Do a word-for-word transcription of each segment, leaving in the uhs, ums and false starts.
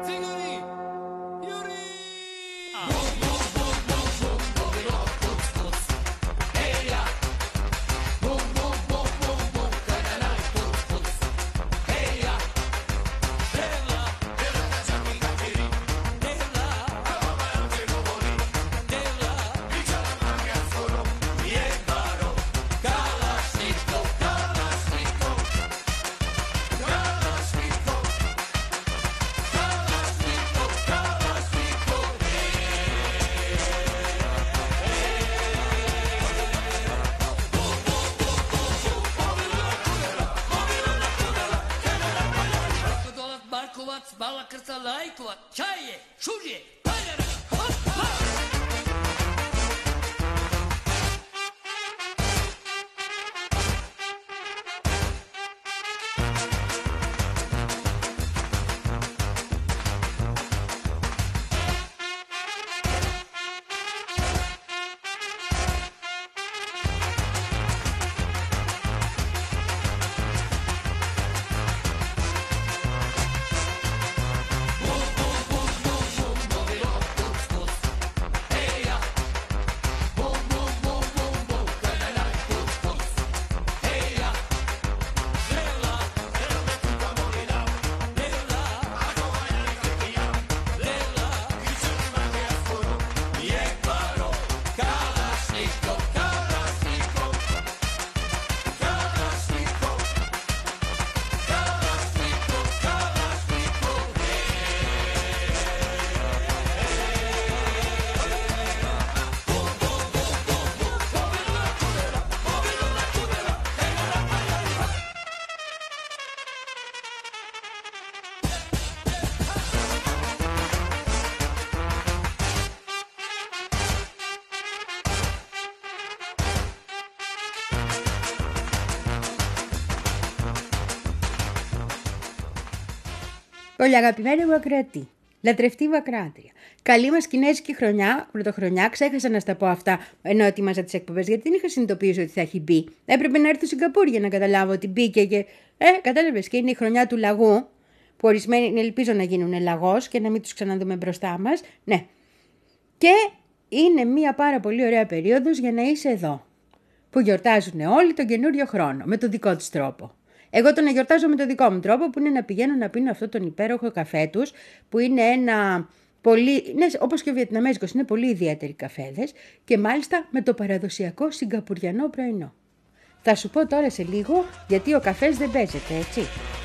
Bala krca lajkova, čaje, šužje, paljara, hop, hop. Πολύ αγαπημένη μου ακροατή, λατρευτή μου ακροάτρια. Καλή μας κινέζικη χρονιά, πρωτοχρονιά. Ξέχασα να στα πω αυτά ενώ ετοίμαζα τις εκπομπές, γιατί δεν είχα συνειδητοποιήσει ότι θα έχει μπει. Έπρεπε να έρθω στο Σιγκαπούρ για να καταλάβω ότι μπήκε και. Ε, κατάλαβες, και είναι η χρονιά του λαγού, που ορισμένοι ελπίζω να γίνουν λαγός και να μην τους ξαναδούμε μπροστά μας. Ναι. Και είναι μια πάρα πολύ ωραία περίοδος για να είσαι εδώ. Που γιορτάζουν όλοι τον καινούριο χρόνο, με τον δικό τους τρόπο. Εγώ τον γιορτάζω με τον δικό μου τρόπο, που είναι να πηγαίνω να πίνω αυτό τον υπέροχο καφέ τους, που είναι ένα πολύ, ναι, όπως και ο Βιετναμέζικος, είναι πολύ ιδιαίτεροι καφέδες και μάλιστα με το παραδοσιακό σιγκαπουριανό πρωινό. Θα σου πω τώρα σε λίγο, γιατί ο καφές δεν παίζεται, έτσι.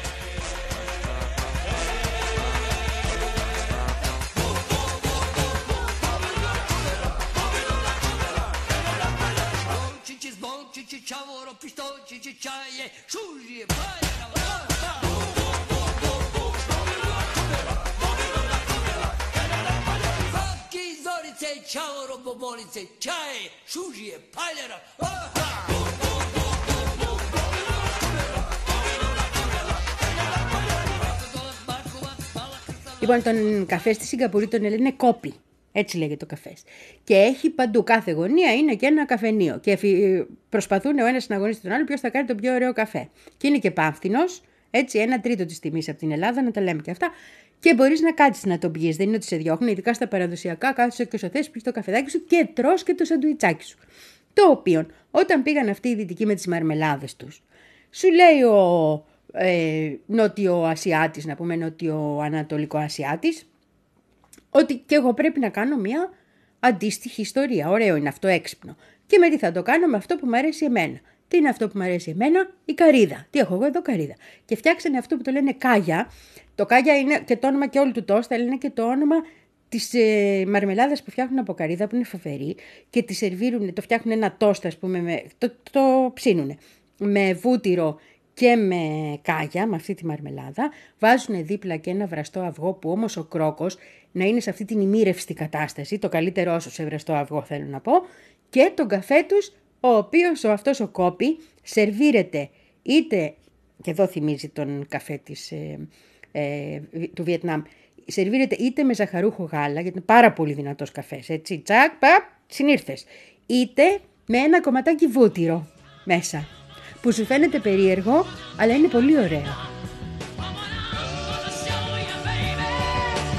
Λοιπόν, τον καφέ στη Σιγκαπούρη τον λένε κόπι. Έτσι λέγεται ο καφές. Και έχει παντού, κάθε γωνία είναι και ένα καφενείο. Και προσπαθούν ο ένας να αγωνίσει τον άλλο ποιος θα κάνει τον πιο ωραίο καφέ. Και είναι και πάμφθινος, έτσι, ένα τρίτο της τιμής από την Ελλάδα, να τα λέμε και αυτά. Και μπορείς να κάτσεις να τον πιείς. Δεν είναι ότι σε διώχνουν, ειδικά στα παραδοσιακά, κάθεσαι και όσο θες, πιεις το καφεδάκι σου και τρως και το σαντουιτσάκι σου. Το οποίο, όταν πήγαν αυτοί οι δυτικοί με τις μαρμελάδες τους, σου λέει ο ε, νότιο-ασιάτης, να πούμε νότιο-ανατολικό-ασιάτης, ότι και εγώ πρέπει να κάνω μια αντίστοιχη ιστορία. Ωραίο είναι αυτό, έξυπνο. Και με τι θα το κάνω? Με αυτό που μου αρέσει εμένα. Τι είναι αυτό που μου αρέσει εμένα? Η καρύδα. Τι έχω εγώ εδώ? Καρύδα. Και φτιάξανε αυτό που το λένε κάγια. Το κάγια είναι και το όνομα και όλου του τόστα, αλλά είναι και το όνομα της ε, μαρμελάδας που φτιάχνουν από καρύδα, που είναι φοβερή, και τη σερβίρουν, το φτιάχνουν ένα τόστα, ας πούμε, με, το, το ψήνουνε με βούτυρο και με κάγια, με αυτή τη μαρμελάδα. Βάζουν δίπλα και ένα βραστό αυγό, που όμως ο κρόκος να είναι σε αυτή την ημίρευστη κατάσταση, το καλύτερό όσο σε βραστό αυγό θέλω να πω, και τον καφέ τους, ο οποίος ο αυτός ο κόπι σερβίρεται είτε, και εδώ θυμίζει τον καφέ της, ε, ε, του Βιετνάμ, σερβίρεται είτε με ζαχαρούχο γάλα, γιατί είναι πάρα πολύ δυνατός καφές, έτσι, τσακ, παπ, συνήρθες, είτε με ένα κομματάκι βούτυρο μέσα, που σου φαίνεται περίεργο, αλλά είναι πολύ ωραίο.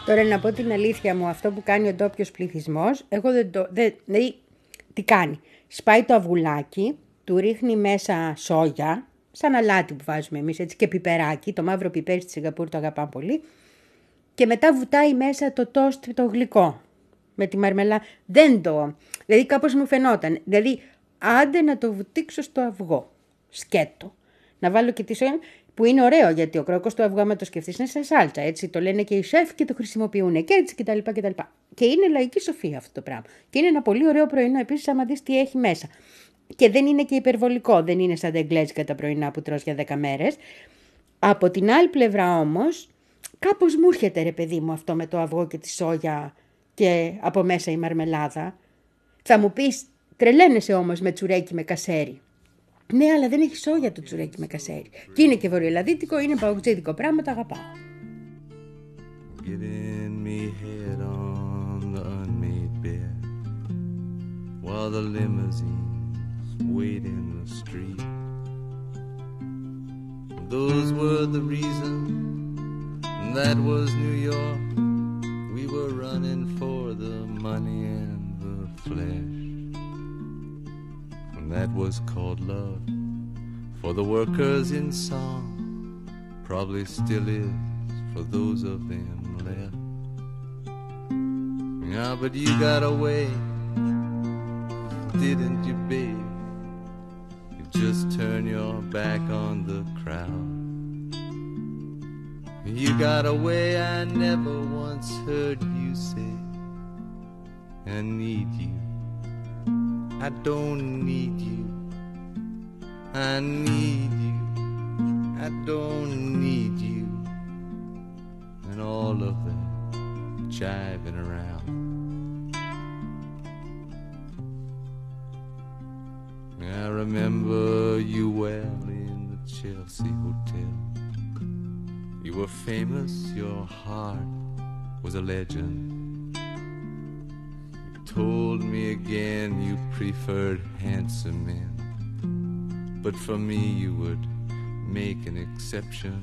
Τώρα να πω την αλήθεια μου, αυτό που κάνει ο ντόπιος πληθυσμός, εγώ δεν το... Δεν, δηλαδή, τι κάνει. Σπάει το αυγουλάκι, του ρίχνει μέσα σόγια, σαν αλάτι που βάζουμε εμείς, έτσι, και πιπεράκι, το μαύρο πιπέρι στη Σιγκαπούρη το αγαπάμε πολύ, και μετά βουτάει μέσα το τόστ το γλυκό, με τη μαρμελά. Δεν το... Δηλαδή κάπως μου φαινόταν. Δηλαδή, άντε να το βουτήξω στο αυγό, σκέτο. Να βάλω και τη σόγια, που είναι ωραίο, γιατί ο κρόκος του αυγού, άμα το σκεφτείς, είναι σαν σάλτσα, έτσι. Το λένε και οι σεφ και το χρησιμοποιούν και έτσι κτλ. κτλ. Και είναι λαϊκή σοφία αυτό το πράγμα. Και είναι ένα πολύ ωραίο πρωινό επίσης, άμα δεις τι έχει μέσα. Και δεν είναι και υπερβολικό, δεν είναι σαν τα εγγλέζικα τα πρωινά που τρως για δέκα μέρες. Από την άλλη πλευρά όμως, κάπως μου έρχεται ρε παιδί μου αυτό με το αυγό και τη σόγια και από μέσα η μαρμελάδα. Θα μου πεις, τρελαίνεσαι όμως με τσουρέκι με κασέρι. Ναι, αλλά δεν έχει σόγια το τσουρέκι με κασέρι. Και είναι και βορειοελλαδίτικο, είναι παουτζίδικο πράγμα, το αγαπάω. Giving me head on the unmade bed while the limousines wait in the street. Those were the reasons, that was New York. We were running for the money and the flesh. And that was called love for the workers in song, probably still is for those of them left. Yeah, but you got away, didn't you, babe? You just turn your back on the crowd. You got away, I never once heard you say, I need you, I don't need you, I need you, I don't need you, and all of that jiving around. I remember you well in the Chelsea Hotel. You were famous, your heart was a legend. You told me again you preferred handsome men, but for me you would make an exception.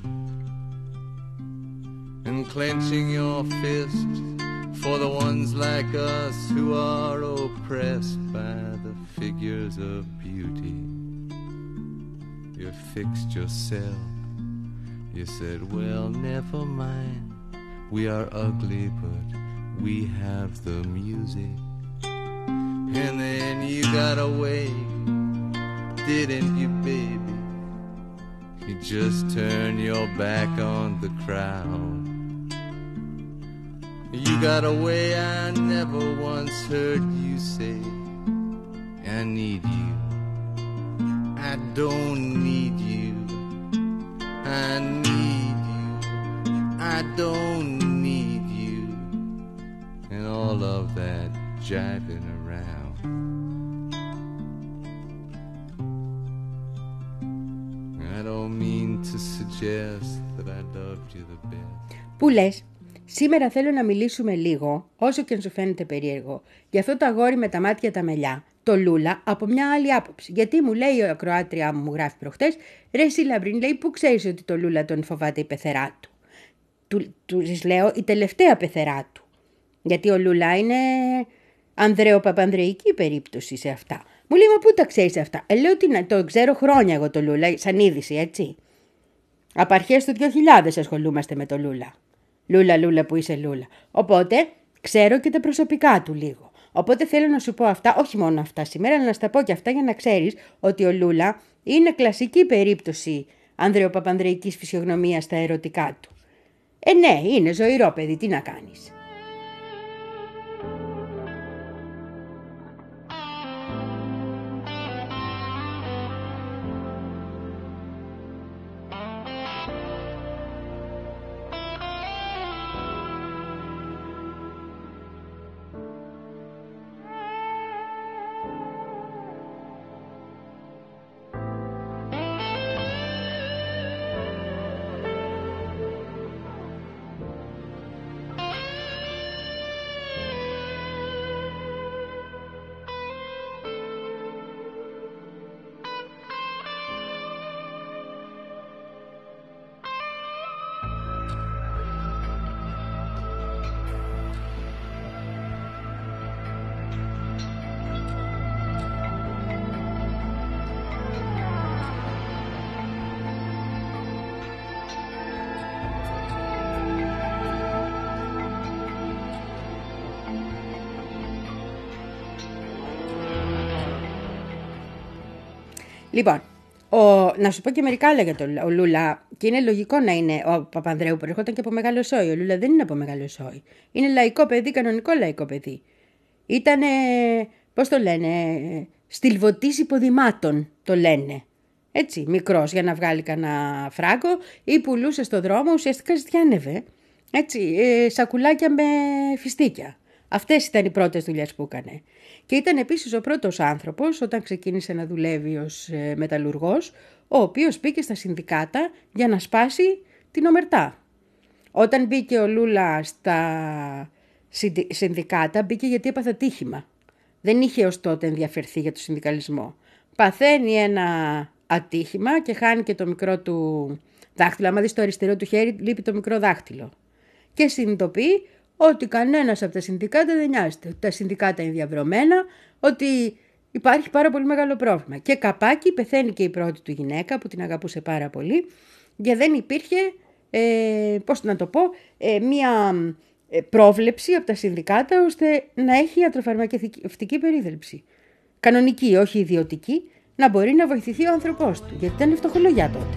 And clenching your fist for the ones like us who are oppressed by the figures of beauty, you fixed yourself. You said, well, never mind, we are ugly, but we have the music. And then you got away, didn't you, baby? You just turned your back on the crowd. You got away, I never once heard you say, I need you, I don't need you, I need you, I don't need you, and all of that jiving around. I don't mean to suggest that I loved you the best. Πού λες? Σήμερα θέλω να μιλήσουμε λίγο, όσο και αν σου φαίνεται περίεργο, για αυτό το αγόρι με τα μάτια τα μελιά, το Λούλα, από μια άλλη άποψη. Γιατί μου λέει η ακροάτριά μου, μου γράφει προχτές, ρε εσύ Λαμπρίνη, λέει, πού ξέρεις ότι το Λούλα τον φοβάται η πεθερά του. Του, του λέω η τελευταία πεθερά του. Γιατί ο Λούλα είναι ανδρεοπαπανδρεϊκή περίπτωση σε αυτά. Μου λέει, μα πού τα ξέρεις αυτά? Ε, λέω ότι το ξέρω χρόνια εγώ το Λούλα, σαν είδηση, έτσι. Από αρχές του δύο χιλιάδες ασχολούμαστε με το Λούλα. Λούλα, Λούλα που είσαι Λούλα. Οπότε ξέρω και τα προσωπικά του λίγο. Οπότε θέλω να σου πω αυτά, όχι μόνο αυτά σήμερα, αλλά να στα πω και αυτά για να ξέρεις ότι ο Λούλα είναι κλασική περίπτωση ανδρεοπαπανδρεϊκής φυσιογνωμίας στα ερωτικά του. Ε, ναι, είναι ζωηρό παιδί, τι να κάνεις. Λοιπόν, ο, να σου πω και μερικά άλλα για τον ο Λούλα, και είναι λογικό να είναι. Ο Παπανδρέου προερχόταν και από Μεγαλοσόη. Ο Λούλα δεν είναι από Μεγαλοσόη. Είναι λαϊκό παιδί, κανονικό λαϊκό παιδί. Ήτανε, πώς το λένε, στυλβωτής υποδημάτων το λένε. Έτσι, μικρός για να βγάλει κανένα φράγκο, ή πουλούσε στο δρόμο, ουσιαστικά ζητιάνευε. Έτσι, ε, σακουλάκια με φιστίκια. Αυτές ήταν οι πρώτες δουλειές που έκανε. Και ήταν επίσης ο πρώτος άνθρωπος, όταν ξεκίνησε να δουλεύει ως ε, μεταλλουργός, ο οποίος μπήκε στα συνδικάτα για να σπάσει την ομερτά. Όταν μπήκε ο Λούλα στα συνδικάτα, μπήκε γιατί έπαθε ατύχημα. Δεν είχε ως τότε ενδιαφερθεί για το συνδικαλισμό. Παθαίνει ένα ατύχημα και χάνει και το μικρό του δάχτυλο. Άμα δεις το αριστερό του χέρι, λείπει το μικρό δάχτυλο. Και συνειδητοποιεί ότι κανένας από τα συνδικάτα δεν νοιάζεται. Ότι τα συνδικάτα είναι διαβρωμένα, ότι υπάρχει πάρα πολύ μεγάλο πρόβλημα. Και καπάκι πεθαίνει και η πρώτη του γυναίκα που την αγαπούσε πάρα πολύ, και δεν υπήρχε, ε, πώς να το πω, ε, μία πρόβλεψη από τα συνδικάτα ώστε να έχει ιατροφαρμακευτική περίθαλψη. Κανονική, όχι ιδιωτική, να μπορεί να βοηθηθεί ο άνθρωπός του, γιατί ήταν φτωχολογιά τότε.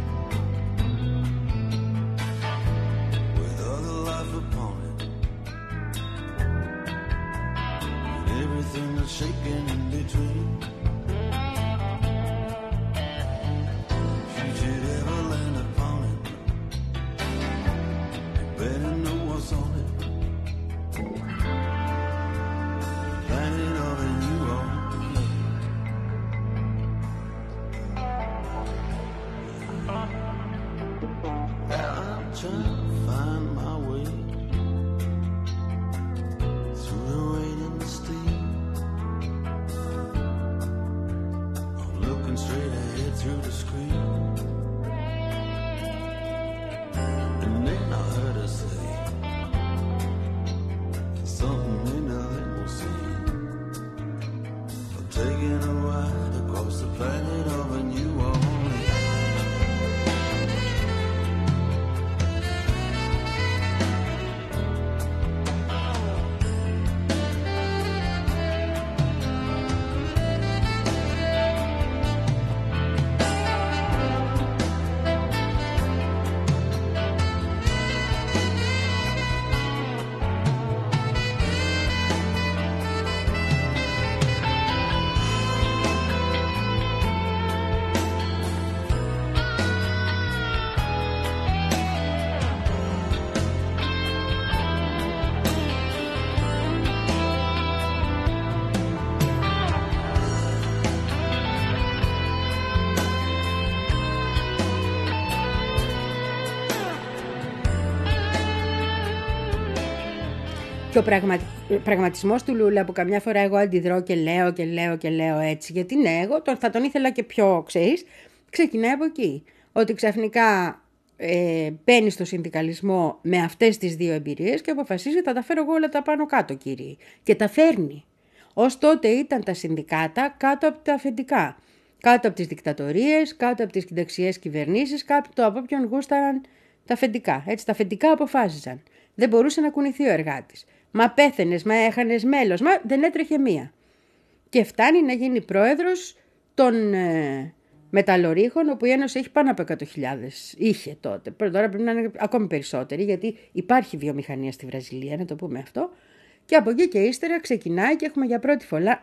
Και ο πραγμα... πραγματισμός του Λούλα, που καμιά φορά εγώ αντιδρώ και λέω και λέω και λέω έτσι, γιατί ναι, εγώ τον, θα τον ήθελα και πιο, ξέρεις, ξεκινάει από εκεί. Ότι ξαφνικά ε, μπαίνει στο συνδικαλισμό με αυτές τις δύο εμπειρίες και αποφασίζει θα τα φέρω εγώ όλα τα πάνω κάτω, κύριοι. Και τα φέρνει. Ως τότε ήταν τα συνδικάτα κάτω από τα αφεντικά. Κάτω από τις δικτατορίες, κάτω από τις δεξιές κυβερνήσεις, κάτω από όποιον γούσταραν τα αφεντικά. Έτσι, τα αφεντικά αποφάσιζαν. Δεν μπορούσε να κουνηθεί ο εργάτης. Μα πέθαινες, μα έχανες μέλος, μα δεν έτρεχε μία. Και φτάνει να γίνει πρόεδρος των ε, μεταλλορύχων, όπου η Ένωση έχει πάνω από εκατό χιλιάδες. Είχε τότε. Τώρα πρέπει να είναι ακόμη περισσότεροι, γιατί υπάρχει βιομηχανία στη Βραζιλία, να το πούμε αυτό. Και από εκεί και ύστερα ξεκινάει και έχουμε για πρώτη φορά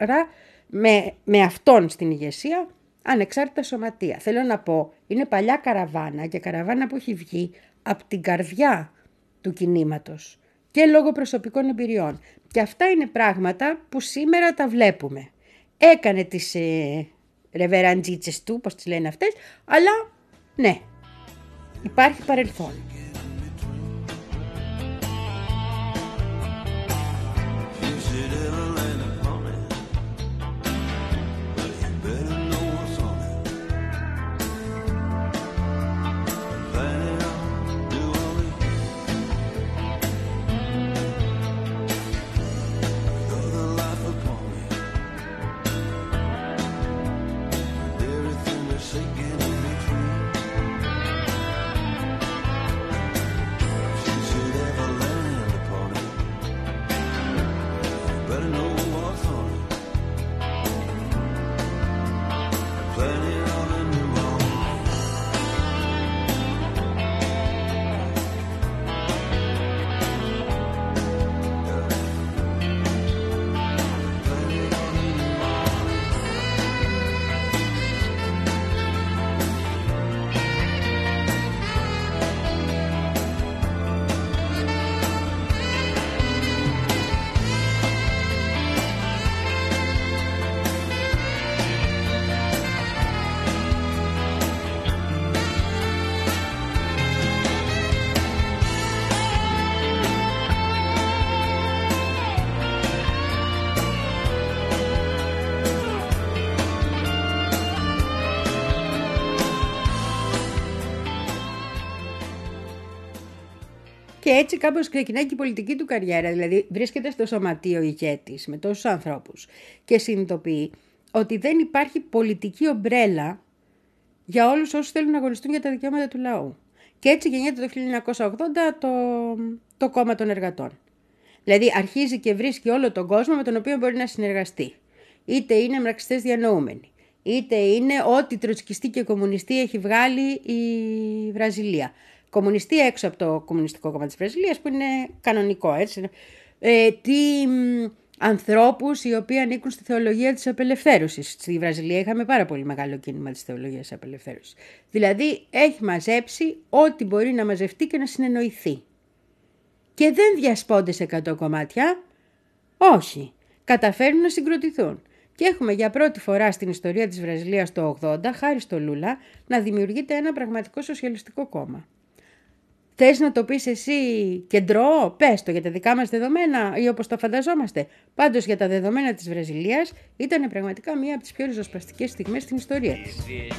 με, με αυτόν στην ηγεσία ανεξάρτητα σωματεία. Θέλω να πω, είναι παλιά καραβάνα και καραβάνα που έχει βγει από την καρδιά του κινήματος και λόγω προσωπικών εμπειριών. Και αυτά είναι πράγματα που σήμερα τα βλέπουμε. Έκανε τις ε, ρεβεραντζίτσες του, πώς τις λένε αυτές, αλλά ναι, υπάρχει παρελθόν. Plenty of Και έτσι κάπως ξεκινάει και η πολιτική του καριέρα. Δηλαδή βρίσκεται στο σωματείο ηγέτης με τόσους ανθρώπους και συνειδητοποιεί ότι δεν υπάρχει πολιτική ομπρέλα για όλους όσους θέλουν να αγωνιστούν για τα δικαιώματα του λαού. Και έτσι γεννιέται το χίλια εννιακόσια ογδόντα το, το κόμμα των εργατών. Δηλαδή αρχίζει και βρίσκει όλο τον κόσμο με τον οποίο μπορεί να συνεργαστεί. Είτε είναι μαρξιστές διανοούμενοι, είτε είναι ό,τι τροτσκιστή και κομμουνιστή έχει βγάλει η Βραζιλία. Κομμουνιστή έξω από το Κομμουνιστικό Κόμμα της Βραζιλίας που είναι κανονικό, έτσι. Ε, τι μ, ανθρώπους οι οποίοι ανήκουν στη θεολογία της απελευθέρωσης. Στη Βραζιλία είχαμε πάρα πολύ μεγάλο κίνημα της θεολογίας της απελευθέρωσης. Δηλαδή έχει μαζέψει ό,τι μπορεί να μαζευτεί και να συνεννοηθεί. Και δεν διασπώνται σε εκατό κομμάτια, όχι. Καταφέρνουν να συγκροτηθούν. Και έχουμε για πρώτη φορά στην ιστορία της Βραζιλίας το ογδόντα, χάρη στο Λούλα, να δημιουργείται ένα πραγματικό σοσιαλιστικό κόμμα. Θες να το πεις εσύ κεντρό, πες το για τα δικά μας δεδομένα ή όπως το φανταζόμαστε. Πάντως για τα δεδομένα της Βραζιλίας ήταν πραγματικά μία από τις πιο ριζοσπαστικές στιγμές στην ιστορία της.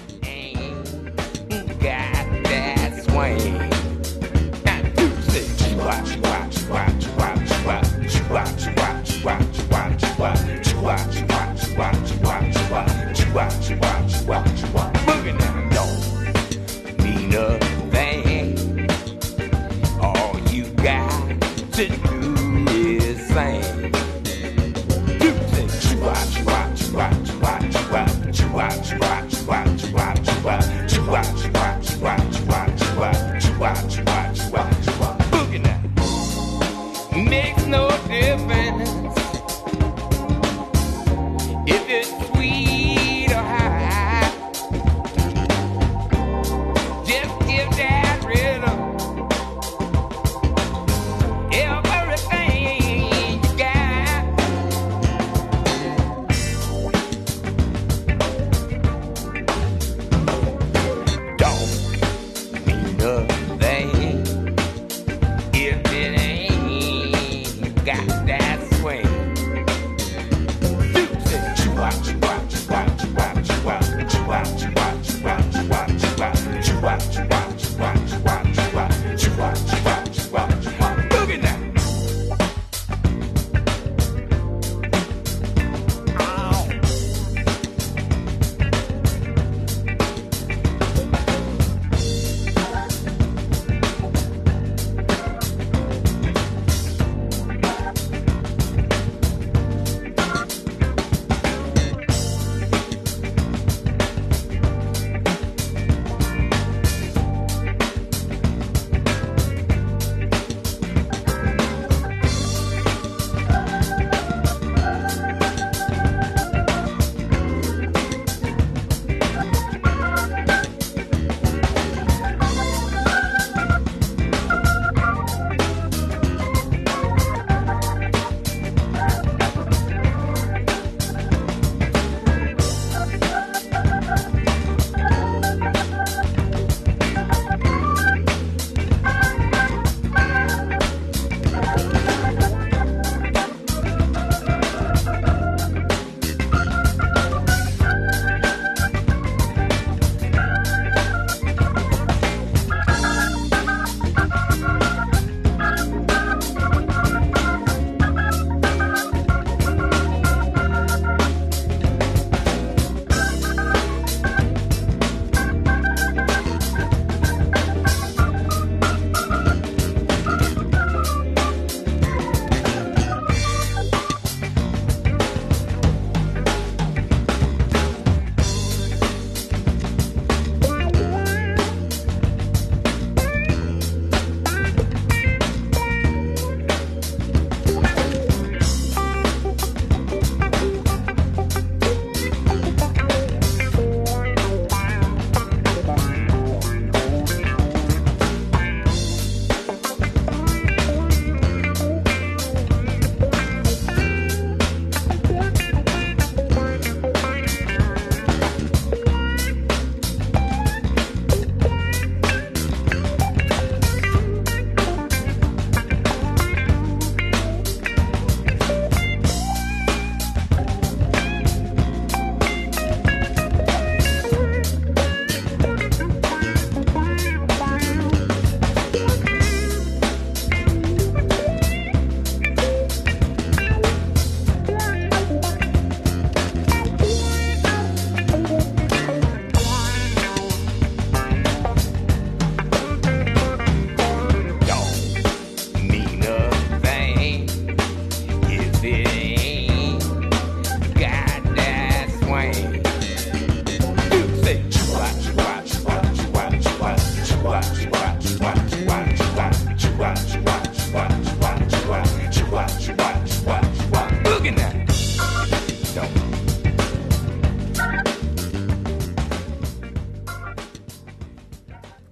To do is sing. You sing. Watch, watch, watch, watch, watch, watch, watch, watch, watch, watch, watch, watch, watch, watch, watch, watch, watch, watch, watch. Boogie now. Makes no difference if it's sweet or high. Just give that rhythm.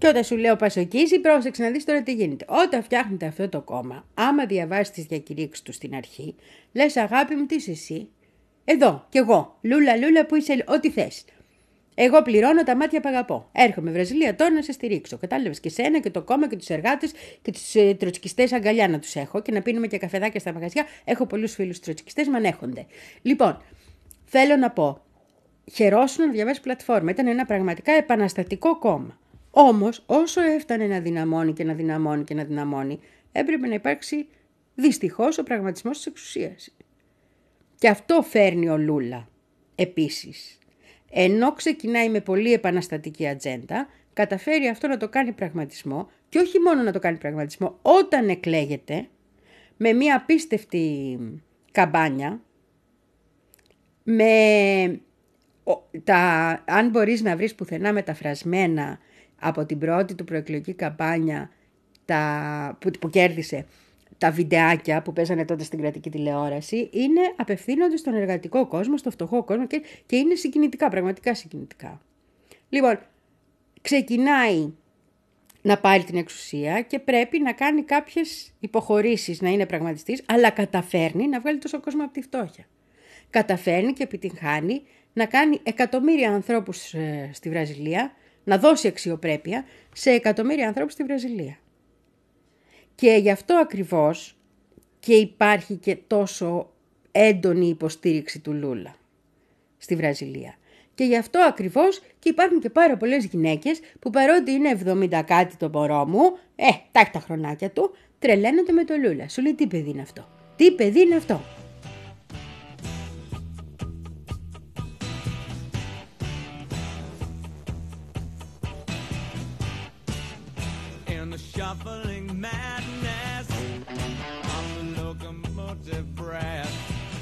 Και όταν σου λέω πασοκίζει, πρόσεξε να δεις τώρα τι γίνεται. Όταν φτιάχνετε αυτό το κόμμα, άμα διαβάσεις τις διακηρύξεις του στην αρχή, λες αγάπη μου, τι είσαι εσύ? Εδώ, κι εγώ. Λούλα, λούλα, που είσαι, ό,τι θες. Εγώ πληρώνω τα μάτια που αγαπώ. Έρχομαι Βραζιλία τώρα να σε στηρίξω. Κατάλαβες, και σένα και το κόμμα και τους εργάτες και τους ε, τροτσκιστές αγκαλιά να τους έχω και να πίνουμε και καφεδάκια στα μαγαζιά. Έχω πολλούς φίλους τροτσκιστές, μ' ανέχονται. Λοιπόν, θέλω να πω, χαιρόσουν να διαβάσεις πλατφόρμα. Ήταν ένα πραγματικά επαναστατικό κόμμα. Όμως, όσο έφτανε να δυναμώνει και να δυναμώνει και να δυναμώνει, έπρεπε να υπάρξει δυστυχώς ο πραγματισμός της εξουσίας. Και αυτό φέρνει ο Λούλα επίσης. Ενώ ξεκινάει με πολύ επαναστατική ατζέντα, καταφέρει αυτό να το κάνει πραγματισμό και όχι μόνο να το κάνει πραγματισμό, όταν εκλέγεται με μια απίστευτη καμπάνια, με τα, αν μπορείς να βρεις πουθενά μεταφρασμένα από την πρώτη του προεκλογική καμπάνια τα, που, που κέρδισε, τα βιντεάκια που παίζανε τότε στην κρατική τηλεόραση, είναι απευθύνονται στον εργατικό κόσμο, στο φτωχό κόσμο και, και είναι συγκινητικά, πραγματικά συγκινητικά. Λοιπόν, ξεκινάει να πάρει την εξουσία και πρέπει να κάνει κάποιες υποχωρήσεις, να είναι πραγματιστής, αλλά καταφέρνει να βγάλει τόσο κόσμο από τη φτώχεια. Καταφέρνει και επιτυγχάνει να κάνει εκατομμύρια ανθρώπους ε, στη Βραζιλία, να δώσει αξιοπρέπεια σε εκατομμύρια ανθρώπους στη Βραζιλία. Και γι' αυτό ακριβώς και υπάρχει και τόσο έντονη υποστήριξη του Λούλα στη Βραζιλία. Και γι' αυτό ακριβώς και υπάρχουν και πάρα πολλές γυναίκες που παρότι είναι εβδομήντα κάτι το μωρό μου, ε, τα έχει τα χρονάκια του, τρελαίνονται με το Λούλα. Σου λέει τι παιδί είναι αυτό, τι παιδί είναι αυτό. Shuffling madness of the locomotive brass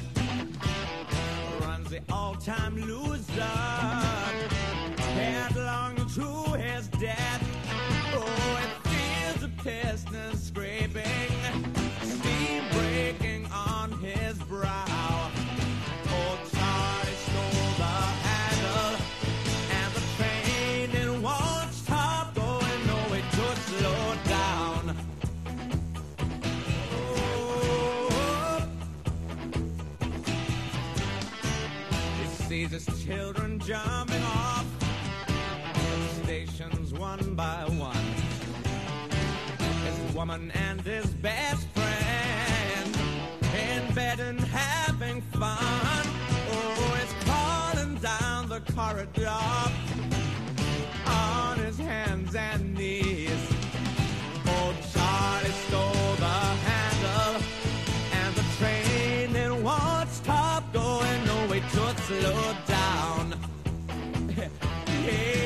runs the all-time loser headlong to his death. Oh, it feels the piston scraping, steam breaking on his brow. Oh, Charlie stole the handle and the train it won't stop going, no, it took slow down. Oh, he sees his children jumping off stations one by one. His woman and his best friend in bed and having fun. Oh, he's crawling down the corridor on his hands and knees. Oh, Charlie stole the handle and the train it won't stop going, no, it should slow down. Yeah.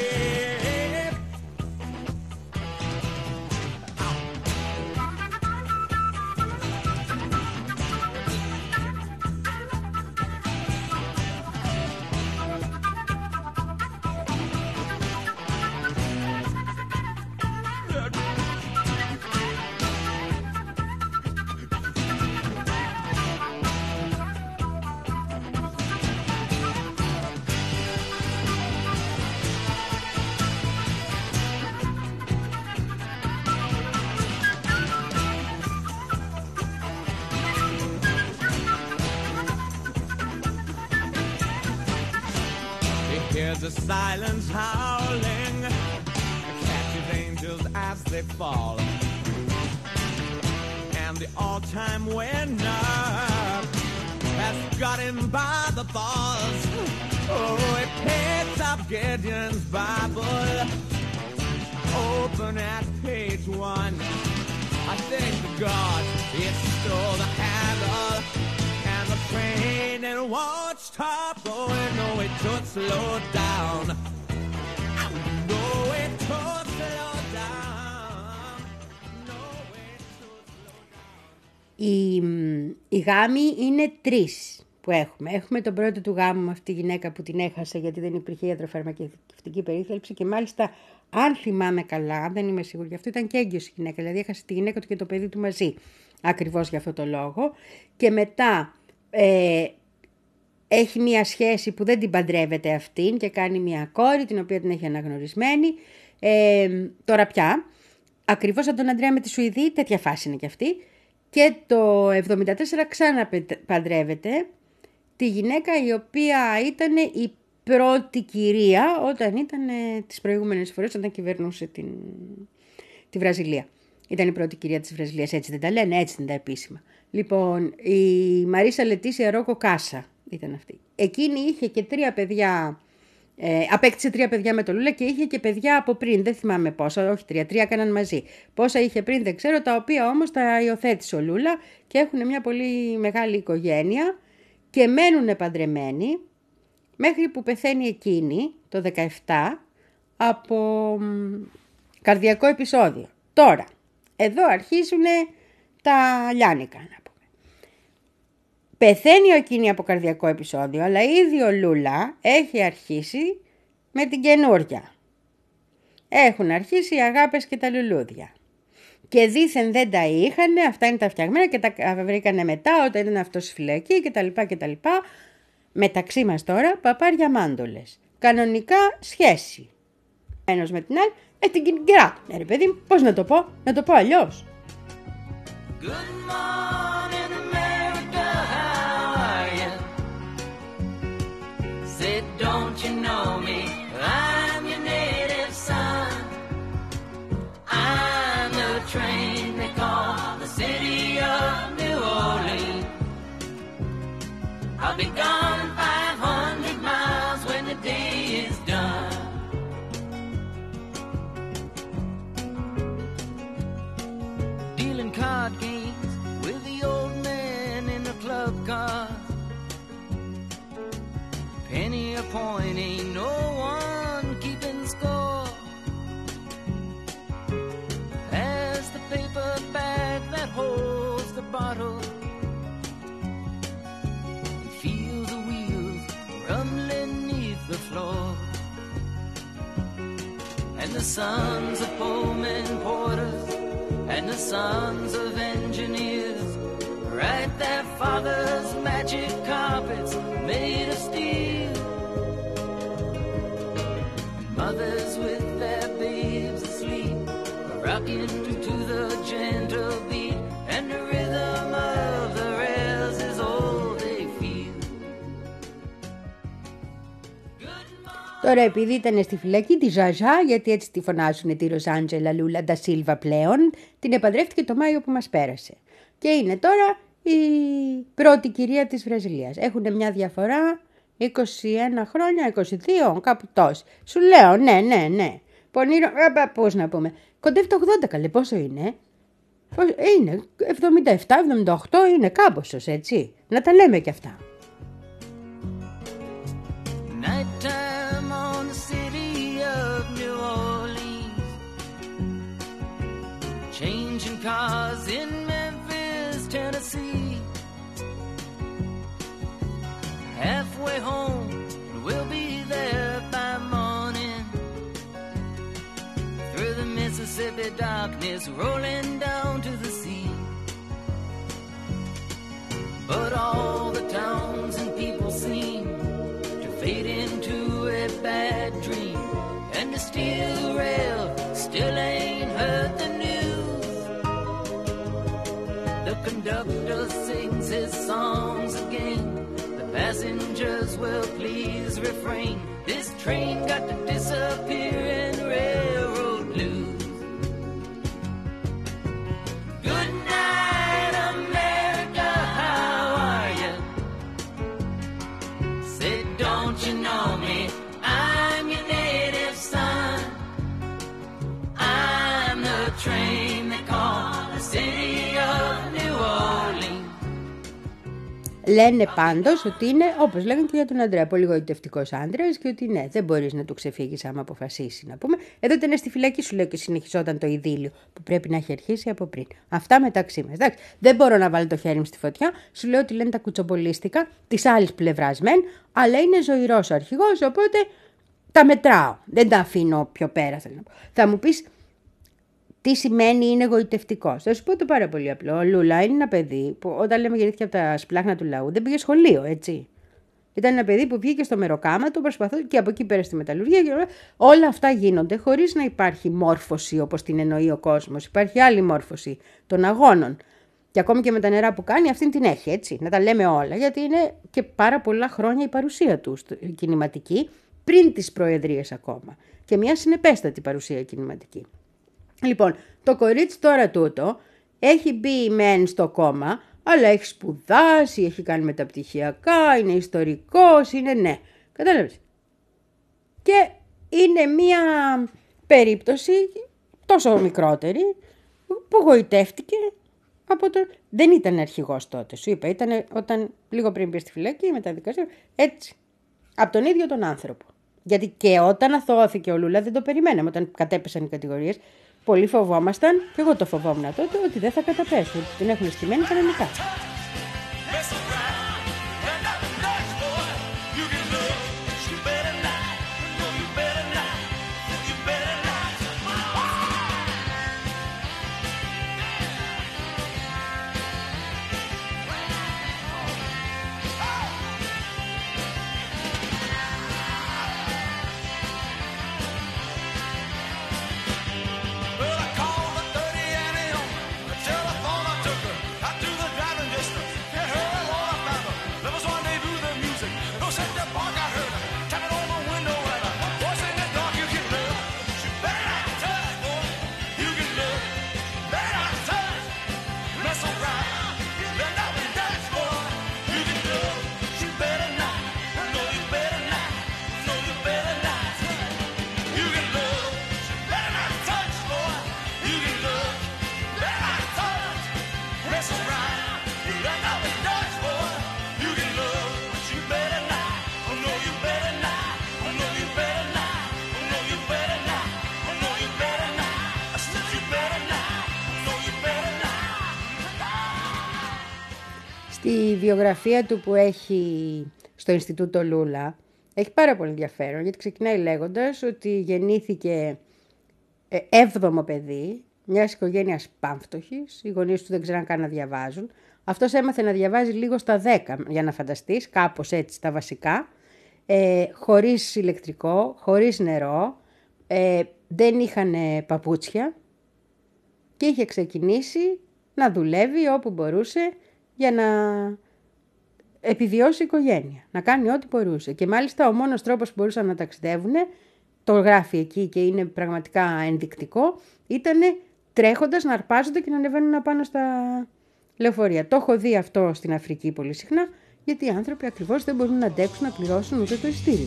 Here's the silence howling, catches angels as they fall, and the all-time winner has got him by the balls. Oh, he picks up Gideon's Bible, open at page one. I thank God he stole the handle, and the train it won't stop going, no, it should slow down. No, it should slow down. No, it should slow down. Οι, οι γάμοι είναι τρεις που έχουμε. Έχουμε τον πρώτο του γάμου με αυτή τη γυναίκα που την έχασα γιατί δεν υπήρχε ιατροφαρμακευτική περίθαλψη και μάλιστα, αν θυμάμαι καλά, δεν είμαι σίγουρη γι' αυτό, ήταν και έγκυος η γυναίκα, δηλαδή έχασε τη γυναίκα του και το παιδί του μαζί, ακριβώς για αυτό το λόγο. Και μετά ε, έχει μία σχέση που δεν την παντρεύεται αυτήν και κάνει μία κόρη την οποία την έχει αναγνωρισμένη. Ε, τώρα πια, ακριβώς σαν τον Αντρέα με τη Σουηδή, τέτοια φάση είναι κι αυτή. Και το εβδομήντα τέσσερα ξαναπαντρεύεται τη γυναίκα η οποία ήταν η πρώτη κυρία όταν ήταν τις προηγούμενες φορές, όταν κυβερνούσε την, τη Βραζιλία. Ήταν η πρώτη κυρία της Βραζιλίας, έτσι δεν τα λένε, έτσι δεν τα επίσημα. Λοιπόν, η Μαρίσα Λετήσια Ρόκο Κάσα ήταν αυτή. Εκείνη είχε και τρία παιδιά, ε, απέκτησε τρία παιδιά με το Λούλα και είχε και παιδιά από πριν, δεν θυμάμαι πόσα, όχι τρία, τρία έκαναν μαζί. Πόσα είχε πριν δεν ξέρω, τα οποία όμως τα υιοθέτησε ο Λούλα και έχουν μια πολύ μεγάλη οικογένεια και μένουν παντρεμένοι μέχρι που πεθαίνει εκείνη το δεκαεπτά από καρδιακό επεισόδιο. Τώρα, εδώ αρχίζουν τα λιάνικα, να πούμε. Πεθαίνει εκείνη από καρδιακό επεισόδιο, αλλά ήδη ο Λούλα έχει αρχίσει με την καινούρια. Έχουν αρχίσει οι αγάπες και τα λουλούδια. Και δήθεν δεν τα είχαν, αυτά είναι τα φτιαγμένα και τα βρήκανε μετά όταν ήταν αυτός στη φυλακή κτλ. κτλ. Μεταξύ μας τώρα, παπάρια μάντολες. Κανονικά σχέση. Ένας με την άλλη, ε, την κυρά. Ναι ρε παιδί, πώς να το πω, να το πω αλλιώς. Good morning, America, how are you? Said, don't you know me? I'm your native son. I'm the train they call the city of New Orleans. I'll be gone five hundred miles when the day is done. Dealing card games with the old man in the club car. Penny a point, ain't no one keeping score. As the paper bag that holds the bottle, he feels the wheels rumbling neath the floor. And the sons of Pullman porters and the sons of engineers write their father's magic carpets made of steel. Mothers with their babes asleep, rocking to the gentle beat, and the rhythm of the rails is all they feel. Τώρα επειδή ήταν στη φυλακή τη Ζαζά, γιατί έτσι τη φωνάζουν τη Ροζάντζελα Λούλα ντα Σίλβα πλέον, την επαντρεύτηκε το Μάιο που μας πέρασε. Και είναι τώρα η πρώτη κυρία της Βραζιλίας. Έχουν μια διαφορά είκοσι ένα χρόνια, είκοσι δύο, κάπου τόσο. Σου λέω, ναι, ναι, ναι. Πονήρω, πώς να πούμε. Κοντεύει το ογδόντα καλέ, πόσο είναι. Είναι εβδομήντα επτά, εβδομήντα οκτώ, είναι κάμποσος, έτσι. Να τα λέμε κι αυτά. Nighttime on the city of New Orleans, changing cars in Memphis, Tennessee. Halfway home, we'll be there by morning. Through the Mississippi darkness, rolling down to the sea. But all the towns and people seem to fade into a bad dream, and the steel rail still ain't heard the news. The conductor sings his songs again. The passengers will please refrain. This train got to disappear in railroad blues. Good night, America, how are you? Say, don't you know me? I'm your native son. I'm the train they call the city of New Orleans. Λένε πάντως ότι είναι, όπως λέγανε και για τον Αντρέα, πολύ γοητευτικός άντρας και ότι ναι, δεν μπορείς να του ξεφύγεις άμα αποφασίσει, να πούμε. Εδώ ήταν στη φυλακή, σου λέω, και συνεχιζόταν το ειδήλιο που πρέπει να έχει αρχίσει από πριν. Αυτά μεταξύ μας. Εντάξει, δεν μπορώ να βάλω το χέρι μου στη φωτιά. Σου λέω ότι λένε τα κουτσομπολίστικα της άλλης πλευράς μεν, αλλά είναι ζωηρός ο αρχηγός, οπότε τα μετράω. Δεν τα αφήνω πιο πέρα, θέλω να πω. Θα μου πεις, τι σημαίνει είναι γοητευτικός. Θα σου πω το πάρα πολύ απλό. Ο Λούλα είναι ένα παιδί που όταν λέμε γεννήθηκε από τα σπλάχνα του λαού δεν πήγε σχολείο, έτσι. Ήταν ένα παιδί που βγήκε στο μεροκάματο, προσπαθώ και από εκεί πέρα στη μεταλλουργία. Και όλα αυτά γίνονται χωρίς να υπάρχει μόρφωση όπως την εννοεί ο κόσμος. Υπάρχει άλλη μόρφωση των αγώνων. Και ακόμη και με τα νερά που κάνει, αυτήν την έχει, έτσι. Να τα λέμε όλα, γιατί είναι και πάρα πολλά χρόνια η παρουσία του κινηματική, πριν τις προεδρίες ακόμα. Και μια συνεπέστατη παρουσία κινηματική. Λοιπόν, το κορίτσι τώρα τούτο έχει μπει μεν στο κόμμα, αλλά έχει σπουδάσει, έχει κάνει μεταπτυχιακά, είναι ιστορικός, είναι ναι. Κατάλαβες. Και είναι μια περίπτωση τόσο μικρότερη που γοητεύτηκε από το... Δεν ήταν αρχηγός τότε, σου είπα, ήταν όταν λίγο πριν πήγε στη φυλακή, μετά δικαστήριο, έτσι, από τον ίδιο τον άνθρωπο. Γιατί και όταν αθωώθηκε ο Λούλα δεν το περιμέναμε, όταν κατέπεσαν οι κατηγορίες, πολύ φοβόμασταν, και εγώ το φοβόμουν τότε, ότι δεν θα καταπέσουν, ότι την έχουν στημένη κανονικά. Στη βιογραφία του που έχει στο Ινστιτούτο Λούλα έχει πάρα πολύ ενδιαφέρον, γιατί ξεκινάει λέγοντας ότι γεννήθηκε έβδομο παιδί μιας οικογένειας πάμφτωχης, οι γονείς του δεν ξέραν καν να διαβάζουν. Αυτός έμαθε να διαβάζει λίγο στα δέκα, για να φανταστείς, κάπως έτσι τα βασικά, ε, χωρίς ηλεκτρικό, χωρίς νερό, ε, δεν είχαν παπούτσια και είχε ξεκινήσει να δουλεύει όπου μπορούσε για να επιβιώσει η οικογένεια, να κάνει ό,τι μπορούσε. Και μάλιστα ο μόνος τρόπος που μπορούσαν να ταξιδεύουν, το γράφει εκεί και είναι πραγματικά ενδεικτικό, ήταν τρέχοντας να αρπάζονται και να ανεβαίνουν απάνω στα λεωφορεία. Το έχω δει αυτό στην Αφρική πολύ συχνά, γιατί οι άνθρωποι ακριβώς δεν μπορούν να αντέξουν να πληρώσουν ούτε το ειστήριο.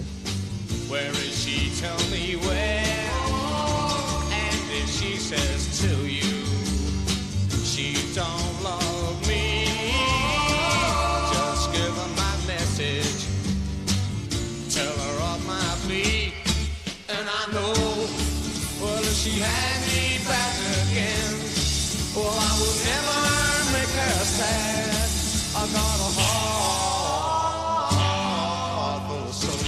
She had me back again. Well, I would never make her sad. I got a heart full of soul.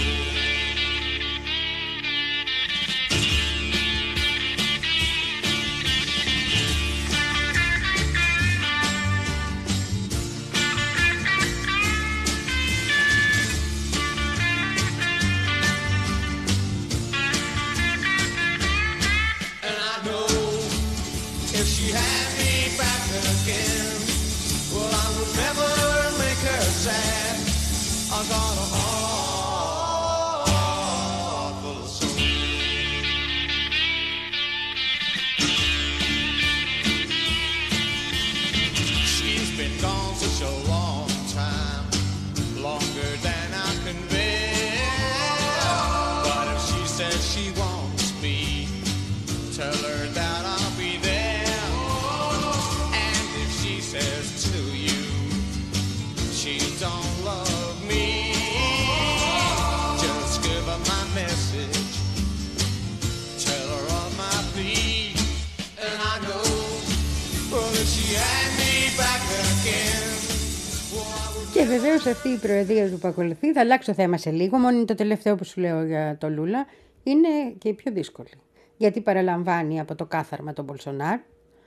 Και βεβαίως αυτή η προεδρία του που ακολουθεί, θα αλλάξω θέμα σε λίγο, μόνο είναι το τελευταίο που σου λέω για το Λούλα, είναι και η πιο δύσκολη. Γιατί παραλαμβάνει από το κάθαρμα τον Μπολσονάρ,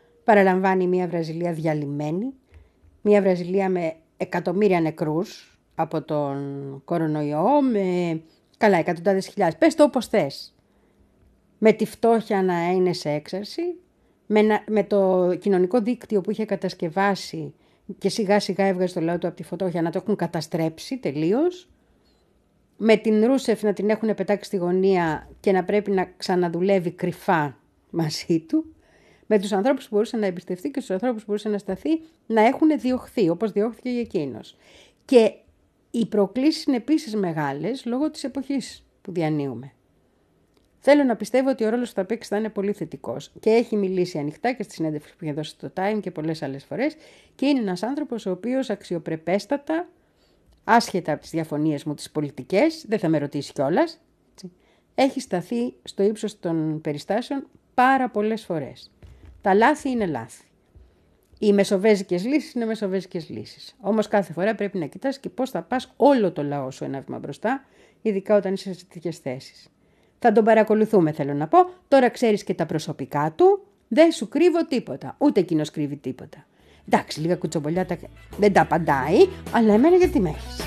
παραλαμβάνει μια Βραζιλία διαλυμένη, μια Βραζιλία με εκατομμύρια νεκρούς, από τον κορονοϊό, με καλά εκατοντάδες χιλιάδες, πες το όπως θες, με τη φτώχεια να είναι σε έξαρση, με, να, με το κοινωνικό δίκτυο που είχε κατασκευάσει και σιγά σιγά έβγαζε το λαό του από τη φτώχεια να το έχουν καταστρέψει τελείως, με την Ρούσεφ να την έχουν πετάξει στη γωνία και να πρέπει να ξαναδουλεύει κρυφά μαζί του, με τους ανθρώπους που μπορούσε να εμπιστευτεί και τους ανθρώπους που μπορούσε να σταθεί να έχουν διωχθεί, όπως διώχθηκε και εκείνος. Και οι προκλήσεις είναι επίσης μεγάλες λόγω της εποχής που διανύουμε. Θέλω να πιστεύω ότι ο ρόλος που θα παίξει θα είναι πολύ θετικός και έχει μιλήσει ανοιχτά και στη συνέντευξη που είχε δώσει στο Time και πολλές άλλες φορές και είναι ένας άνθρωπος ο οποίος αξιοπρεπέστατα, άσχετα από τις διαφωνίες μου τις πολιτικές, δεν θα με ρωτήσει κιόλας, έχει σταθεί στο ύψος των περιστάσεων πάρα πολλές φορές. Τα λάθη είναι λάθη. Οι μεσοβέζικες λύσεις είναι μεσοβέζικες λύσεις. Όμως κάθε φορά πρέπει να κοιτάς και πώς θα πας όλο το λαό σου ένα βήμα μπροστά, ειδικά όταν είσαι σε τέτοιες θέσεις. Θα τον παρακολουθούμε, θέλω να πω. Τώρα ξέρεις και τα προσωπικά του. Δεν σου κρύβω τίποτα. Ούτε εκείνος κρύβει τίποτα. Εντάξει, λίγα κουτσομπολιά τα... δεν τα απαντάει, αλλά εμένα γιατί με έχεις.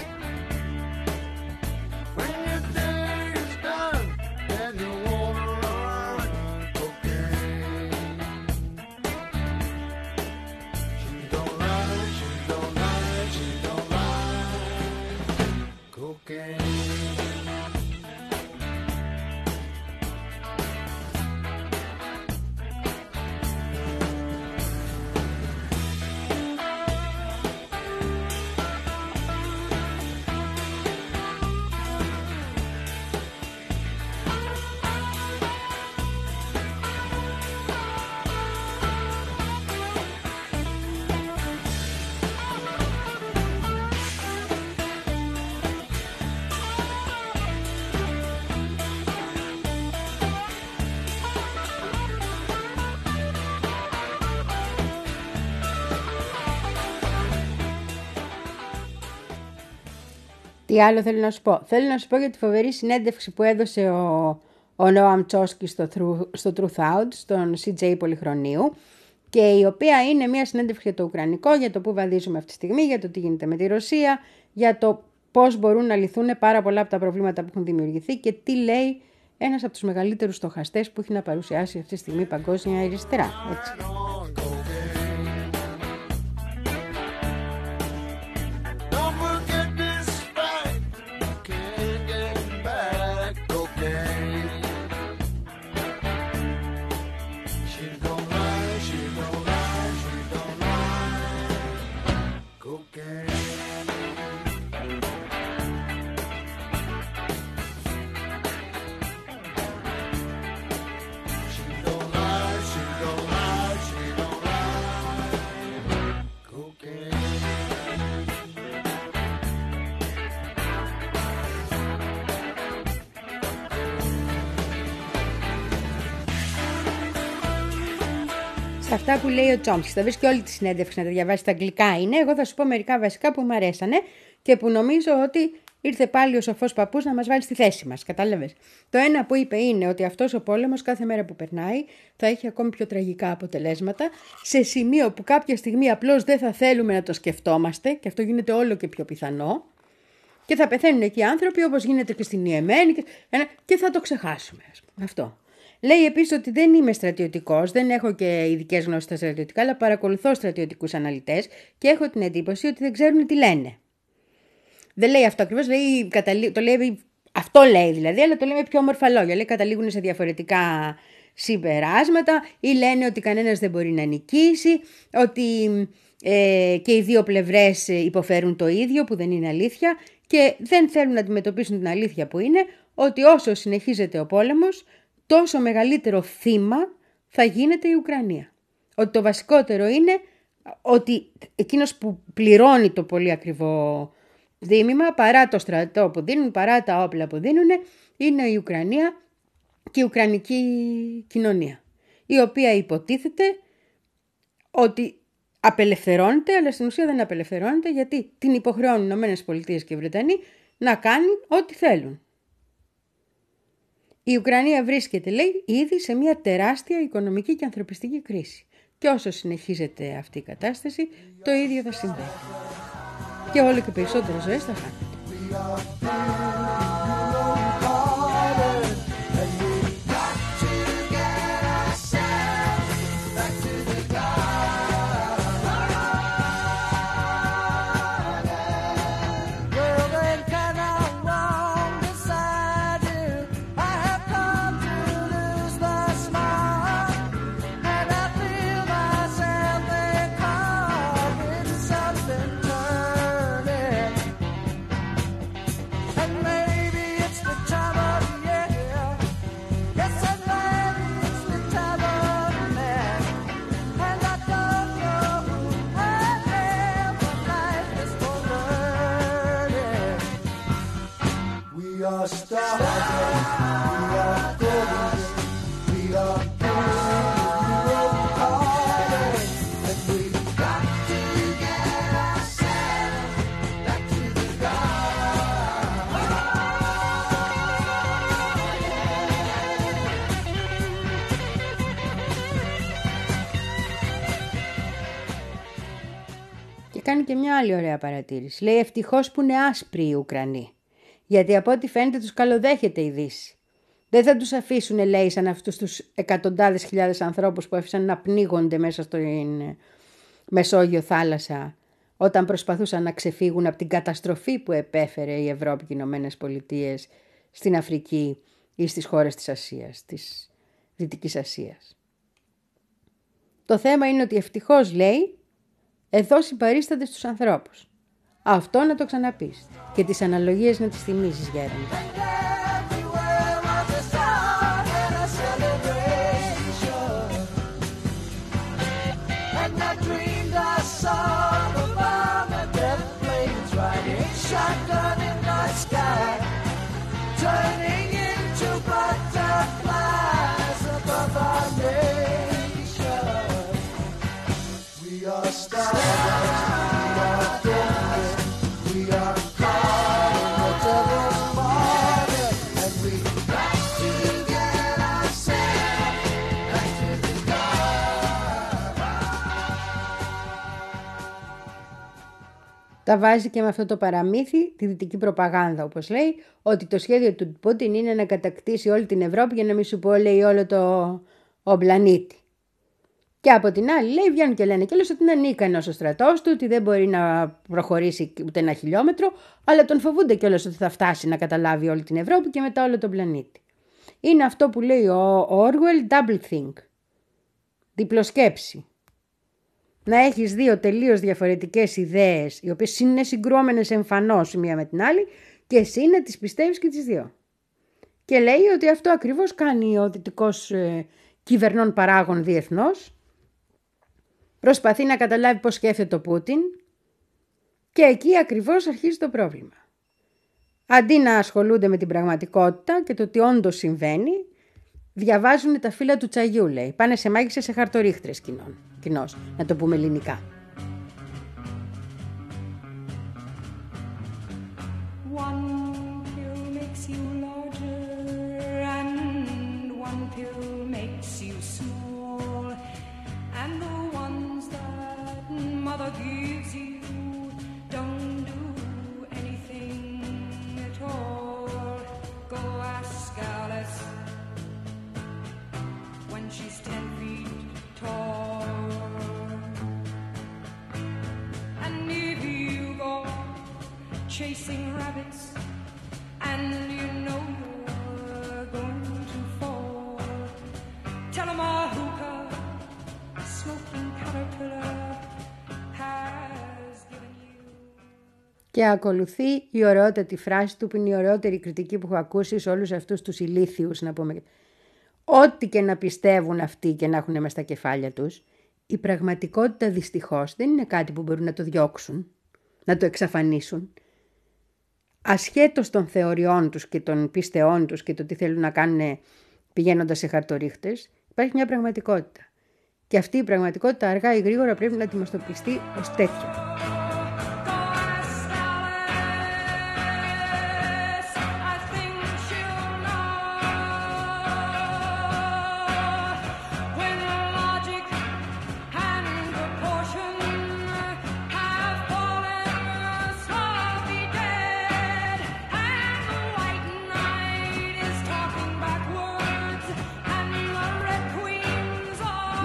Τι άλλο θέλω να σου πω. Θέλω να σου πω για τη φοβερή συνέντευξη που έδωσε ο, ο Νόαμ Τσόσκι στο, στο Truth Out, στον σι τζέι Πολυχρονίου, και η οποία είναι μια συνέντευξη για το Ουκρανικό, για το που βαδίζουμε αυτή τη στιγμή, για το τι γίνεται με τη Ρωσία, για το πώς μπορούν να λυθούν πάρα πολλά από τα προβλήματα που έχουν δημιουργηθεί και τι λέει ένας από τους μεγαλύτερους στοχαστές που έχει να παρουσιάσει αυτή τη στιγμή παγκόσμια αριστερά. Έτσι. Αυτά που λέει ο Τσόμσκι. Θα βρεις και όλη τη συνέντευξη να τα διαβάσεις στα αγγλικά είναι. Εγώ θα σου πω μερικά βασικά που μου αρέσανε και που νομίζω ότι ήρθε πάλι ο σοφός παππούς να μας βάλει στη θέση μας. Κατάλαβες. Το ένα που είπε είναι ότι αυτός ο πόλεμος κάθε μέρα που περνάει θα έχει ακόμη πιο τραγικά αποτελέσματα, σε σημείο που κάποια στιγμή απλώς δεν θα θέλουμε να το σκεφτόμαστε και αυτό γίνεται όλο και πιο πιθανό και θα πεθαίνουν εκεί άνθρωποι όπως γίνεται και στην Ιεμένη και, και θα το ξεχάσουμε. Αυτό. Λέει επίσης ότι δεν είμαι στρατιωτικός, δεν έχω και ειδικές γνώσεις στα στρατιωτικά, αλλά παρακολουθώ στρατιωτικούς αναλυτές και έχω την εντύπωση ότι δεν ξέρουν τι λένε. Δεν λέει αυτό ακριβώς, λέει, το λέει, αυτό λέει δηλαδή, αλλά το λέει με πιο όμορφα λόγια. Λέει καταλήγουν σε διαφορετικά συμπεράσματα ή λένε ότι κανένας δεν μπορεί να νικήσει, ότι ε, και οι δύο πλευρές υποφέρουν το ίδιο, που δεν είναι αλήθεια, και δεν θέλουν να αντιμετωπίσουν την αλήθεια που είναι ότι όσο συνεχίζεται ο πόλεμος, τόσο μεγαλύτερο θύμα θα γίνεται η Ουκρανία. Ότι το βασικότερο είναι ότι εκείνος που πληρώνει το πολύ ακριβό δίμημα, παρά το στρατό που δίνουν, παρά τα όπλα που δίνουν, είναι η Ουκρανία και η Ουκρανική κοινωνία, η οποία υποτίθεται ότι απελευθερώνεται, αλλά στην ουσία δεν απελευθερώνεται, γιατί την υποχρεώνουν οι Ηνωμένες Πολιτείες και οι Βρετανοί να κάνει ό,τι θέλουν. Η Ουκρανία βρίσκεται, λέει, ήδη σε μια τεράστια οικονομική και ανθρωπιστική κρίση. Και όσο συνεχίζεται αυτή η κατάσταση, το ίδιο θα συμβαίνει. και όλο και περισσότερες ζωές θα χάνονται. Κάνει και μια άλλη ωραία παρατήρηση. Λέει ευτυχώς που είναι άσπροι οι Ουκρανοί. Γιατί από ό,τι φαίνεται τους καλοδέχεται η Δύση. Δεν θα τους αφήσουν, λέει, σαν αυτούς τους εκατοντάδες χιλιάδες ανθρώπους που έφυσαν να πνίγονται μέσα στην Μεσόγειο θάλασσα όταν προσπαθούσαν να ξεφύγουν από την καταστροφή που επέφερε η Ευρώπη και οι Ηνωμένες Πολιτείες στην Αφρική ή στις χώρες της Ασίας, της Δυτικής Ασίας. Το θέμα είναι ότι ευτυχώς, λέει, εδώ συμπαρίστανται στους ανθρώπους. Αυτό να το ξαναπείς και τις αναλογίες να τις θυμίσεις, Γέροντα. Τα βάζει και με αυτό το παραμύθι, τη δυτική προπαγάνδα, όπως λέει, ότι το σχέδιο του Πούτιν είναι να κατακτήσει όλη την Ευρώπη, για να μην σου πω, λέει, όλο το ο πλανήτη. Και από την άλλη, λέει, βγαίνουν και λένε κιόλας ότι είναι ανίκανος ο στρατός του, ότι δεν μπορεί να προχωρήσει ούτε ένα χιλιόμετρο, αλλά τον φοβούνται κιόλας ότι θα φτάσει να καταλάβει όλη την Ευρώπη και μετά όλο τον πλανήτη. Είναι αυτό που λέει ο Orwell, double think, διπλοσκέψη. Να έχεις δύο τελείως διαφορετικές ιδέες, οι οποίες είναι συγκρουόμενες εμφανώς η μία με την άλλη, και εσύ να τις πιστεύεις και τις δύο. Και λέει ότι αυτό ακριβώς κάνει ο δυτικός ε, κυβερνών παράγων διεθνώς. Προσπαθεί να καταλάβει πώς σκέφτεται ο Πούτιν και εκεί ακριβώς αρχίζει το πρόβλημα. Αντί να ασχολούνται με την πραγματικότητα και το τι όντως συμβαίνει, διαβάζουν τα φύλλα του τσαγιού, λέει. Πάνε σε μάγισσες, σε χαρτορίχτρες κοινώς, να το πούμε ελληνικά. One pill makes you larger and one pill makes you small, and the ones that mother gives you don't do anything at all. Go ask Alice when she's ten feet tall. And if you go chasing rabbits and you know you're going to fall, tell 'em a hookah smoking caterpillar has given you. Και ακολουθεί η ωραιότατη φράση του, που είναι η ωραιότερη κριτική που έχω ακούσει σε όλους αυτούς τους ηλίθιους, να πούμε. Ό,τι και να πιστεύουν αυτοί και να έχουν μες στα κεφάλια τους, η πραγματικότητα δυστυχώς δεν είναι κάτι που μπορούν να το διώξουν, να το εξαφανίσουν. Ασχέτως των θεωριών τους και των πίστεών τους και το τι θέλουν να κάνουν πηγαίνοντας σε χαρτορίχτες, υπάρχει μια πραγματικότητα. Και αυτή η πραγματικότητα αργά ή γρήγορα πρέπει να αντιμετωπιστεί ως τέτοια.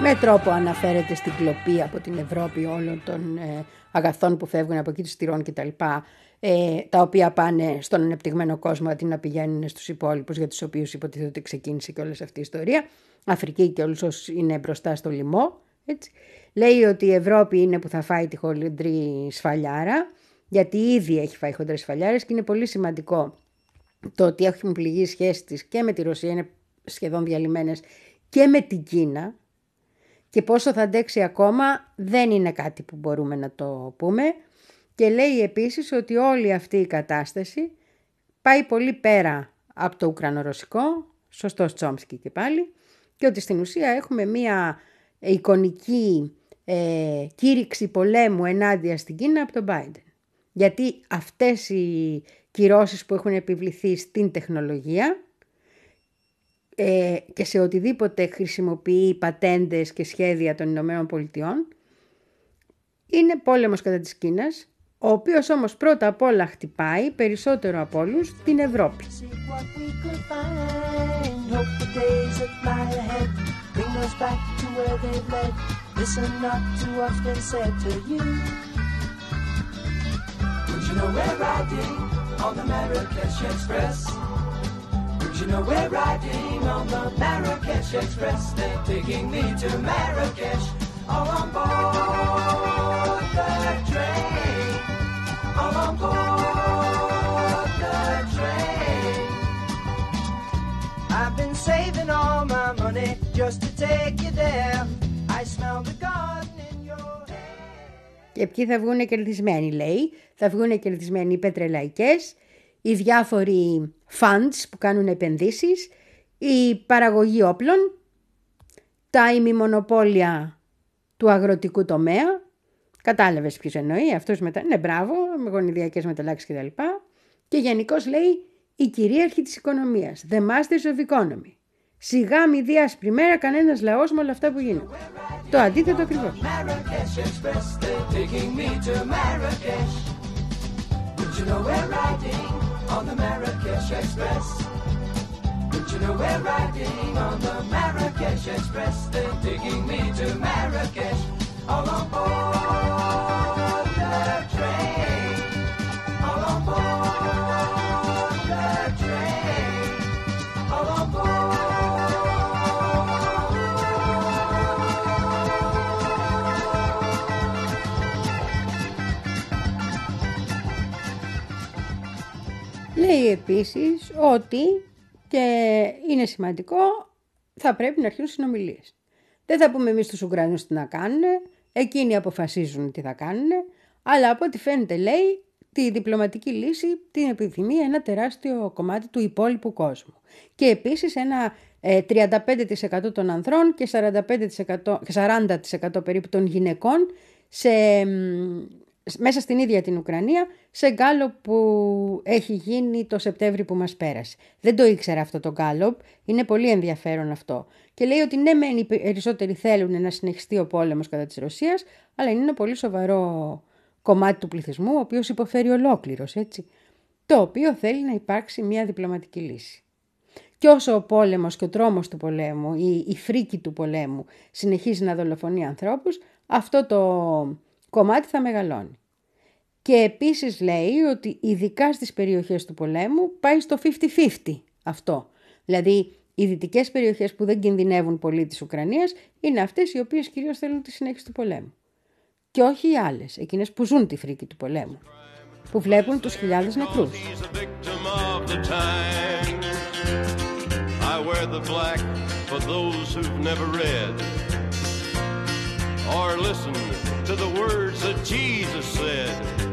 με τρόπο αναφέρεται στην κλοπή από την Ευρώπη όλων των ε, αγαθών που φεύγουν από εκεί, του στυρών κτλ. Ε, τα οποία πάνε στον ανεπτυγμένο κόσμο αντί να πηγαίνουν στους υπόλοιπους, για τους οποίους υποτίθεται ότι ξεκίνησε και όλη αυτή η ιστορία. Αφρική και όλους όσους είναι μπροστά στο λοιμό. Έτσι. Λέει ότι η Ευρώπη είναι που θα φάει τη χοντρή σφαλιάρα, γιατί ήδη έχει φάει χοντρές σφαλιάρες και είναι πολύ σημαντικό το ότι έχουν πληγεί οι σχέσεις της και με τη Ρωσία, είναι σχεδόν διαλυμένες, και με την Κίνα. Και πόσο θα αντέξει ακόμα δεν είναι κάτι που μπορούμε να το πούμε. Και λέει επίσης ότι όλη αυτή η κατάσταση πάει πολύ πέρα από το ουκρανο-ρωσικό, σωστός Τσόμσκι και πάλι, και ότι στην ουσία έχουμε μία εικονική ε, κήρυξη πολέμου ενάντια στην Κίνα από τον Biden. Γιατί αυτές οι κυρώσεις που έχουν επιβληθεί στην τεχνολογία ε, και σε οτιδήποτε χρησιμοποιεί πατέντες και σχέδια των Ηνωμένων Πολιτειών είναι πόλεμος κατά της Κίνας, ο οποίος όμως πρώτα απ' όλα χτυπάει περισσότερο από όλους την Ευρώπη. I've been saving all my money just to take you there. I smell the garden in your hair. Και ποιοι θα βγουν κερδισμένοι, λέει. Θα βγουν κερδισμένοι οι πετρελαϊκές, οι διάφοροι funds που κάνουν επενδύσεις, η παραγωγή όπλων, τα ημιμονοπόλια του αγροτικού τομέα. Κατάλαβες ποιος εννοεί, αυτός μετά, ναι μπράβο, με γονιδιακές μεταλλάξεις κτλ. Και γενικώς λέει η κυρίαρχη της οικονομίας, the masters of economy. Σιγά μη δει άσπρη μέρα κανένας λαός με όλα αυτά που γίνονται. Το αντίθετο ακριβώς. All on board the train, all on board the train, all on board. Λέει επίσης ότι, και είναι σημαντικό, θα πρέπει να αρχίσουν συνομιλίες. Δεν θα πούμε εμείς τους Ουκρανούς τι να κάνουν, εκείνοι αποφασίζουν τι θα κάνουν, αλλά από ό,τι φαίνεται λέει τη διπλωματική λύση την επιθυμεί ένα τεράστιο κομμάτι του υπόλοιπου κόσμου. Και επίσης ένα ε, τριάντα πέντε τοις εκατό των ανδρών και σαράντα πέντε τοις εκατό, σαράντα τοις εκατό περίπου των γυναικών σε, μέσα στην ίδια την Ουκρανία, σε γκάλοπ που έχει γίνει το Σεπτέμβρη που μας πέρασε. Δεν το ήξερα αυτό το γκάλοπ, είναι πολύ ενδιαφέρον αυτό. Και λέει ότι ναι μεν οι περισσότεροι θέλουν να συνεχιστεί ο πόλεμος κατά της Ρωσίας, αλλά είναι ένα πολύ σοβαρό κομμάτι του πληθυσμού, ο οποίος υποφέρει ολόκληρος, έτσι, το οποίο θέλει να υπάρξει μια διπλωματική λύση. Και όσο ο πόλεμος και ο τρόμος του πολέμου, η, η φρίκη του πολέμου συνεχίζει να δολοφονεί ανθρώπους, αυτό το κομμάτι θα μεγαλώνει. Και επίσης λέει ότι ειδικά στις περιοχές του πολέμου πάει στο πενήντα πενήντα αυτό. Δηλαδή οι δυτικές περιοχές που δεν κινδυνεύουν πολύ της Ουκρανίας είναι αυτές οι οποίες κυρίως θέλουν τη συνέχιση του πολέμου. Και όχι οι άλλες, εκείνες που ζουν τη φρίκη του πολέμου, που βλέπουν τους χιλιάδες νεκρούς. I wear the black for those who've never read or listened to the words that Jesus said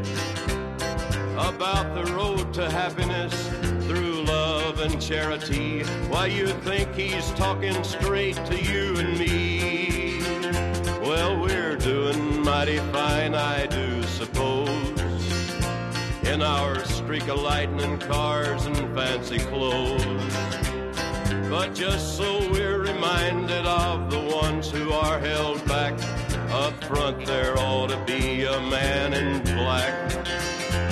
about the road to happiness through love and charity. Why you think he's talking straight to you and me? Well, we're doing mighty fine, I do suppose, in our streak of lightning cars and fancy clothes. But just so we're reminded of the ones who are held back, up front there ought to be a man in black.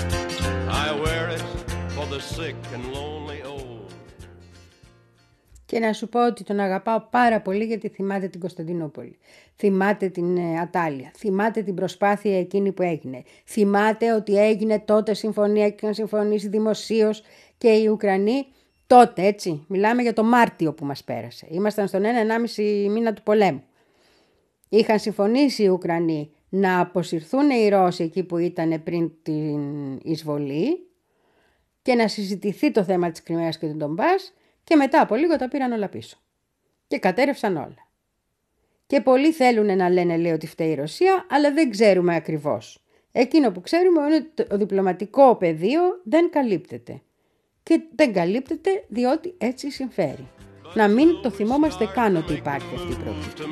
I wear it for the sick and lonely old. Και να σου πω ότι τον αγαπάω πάρα πολύ γιατί θυμάται την Κωνσταντινούπολη. Θυμάται την ε, Ατάλεια. Θυμάται την προσπάθεια εκείνη που έγινε. Θυμάται ότι έγινε τότε συμφωνία και είχαν συμφωνήσει δημοσίως και οι Ουκρανοί. Τότε, έτσι. Μιλάμε για το Μάρτιο που μας πέρασε. Ήμασταν στον ένα ενάμιση μήνα του πολέμου. Είχαν συμφωνήσει οι Ουκρανοί να αποσυρθούν οι Ρώσοι εκεί που ήταν πριν την εισβολή και να συζητηθεί το θέμα της Κριμαίας και του Ντομπάς και μετά από λίγο τα πήραν όλα πίσω. Και κατέρευσαν όλα. Και πολλοί θέλουν να λένε, λέει, ότι φταίει η Ρωσία, αλλά δεν ξέρουμε ακριβώς. Εκείνο που ξέρουμε είναι ότι το διπλωματικό πεδίο δεν καλύπτεται. Και δεν καλύπτεται διότι έτσι συμφέρει. Να μην το θυμόμαστε καν ότι υπάρχει αυτή η προοπτική.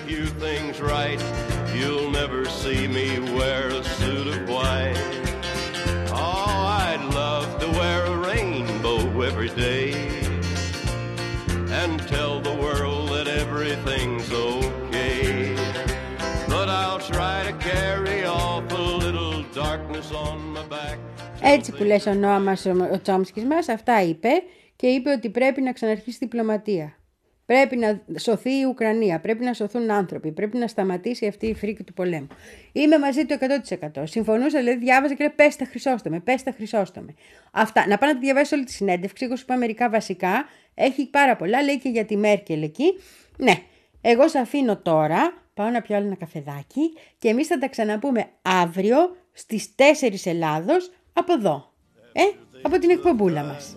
And tell the world that everything's okay. But I'll try to carry off a little darkness on my back. Έτσι που λες ο Νόα μας, ο Τσόμσκης μας, αυτά είπε και είπε ότι πρέπει να ξαναρχίσει διπλωματία. Πρέπει να σωθεί η Ουκρανία, πρέπει να σωθούν άνθρωποι, πρέπει να σταματήσει αυτή η φρίκη του πολέμου. Είμαι μαζί του εκατό τοις εκατό. Συμφωνούσα, δηλαδή διάβαζα και λέει πες τα Χρυσόστομε, πες τα Χρυσόστομε. Αυτά. Να πάω να τη διαβάσω όλη τη συνέντευξη. Εγώ σου είπα μερικά βασικά. Έχει πάρα πολλά. Λέει και για τη Μέρκελ εκεί. Ναι, εγώ σε αφήνω τώρα. Πάω να πιω άλλο ένα καφεδάκι και εμείς θα τα ξαναπούμε αύριο στις τέσσερις Ελλάδος από εδώ. Ε, από την εκπομπούλα μας.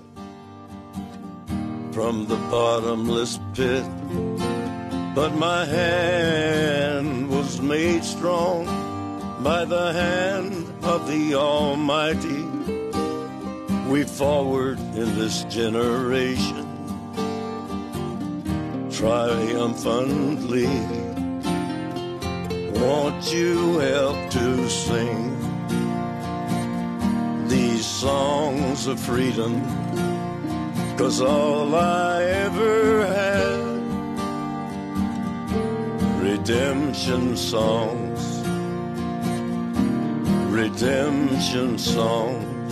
From the bottomless pit, but my hand was made strong by the hand of the Almighty. We forward in this generation triumphantly. Won't you help to sing these songs of freedom? 'Cause all I ever had, redemption songs, redemption songs.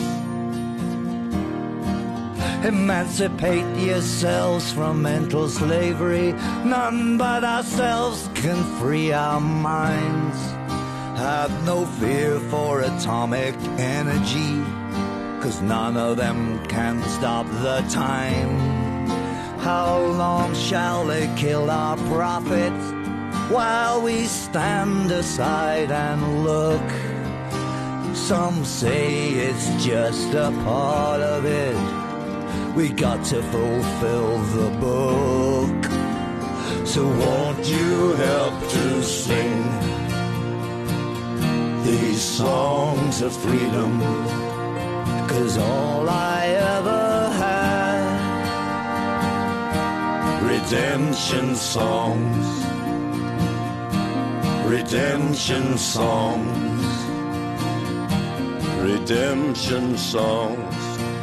Emancipate yourselves from mental slavery. None but ourselves can free our minds. Have no fear for atomic energy, 'cause none of them can stop the time. How long shall they kill our prophets while we stand aside and look? Some say it's just a part of it. We got to fulfill the book. So won't you help to sing these songs of freedom? 'Cause all I ever had, redemption songs, redemption songs, redemption songs.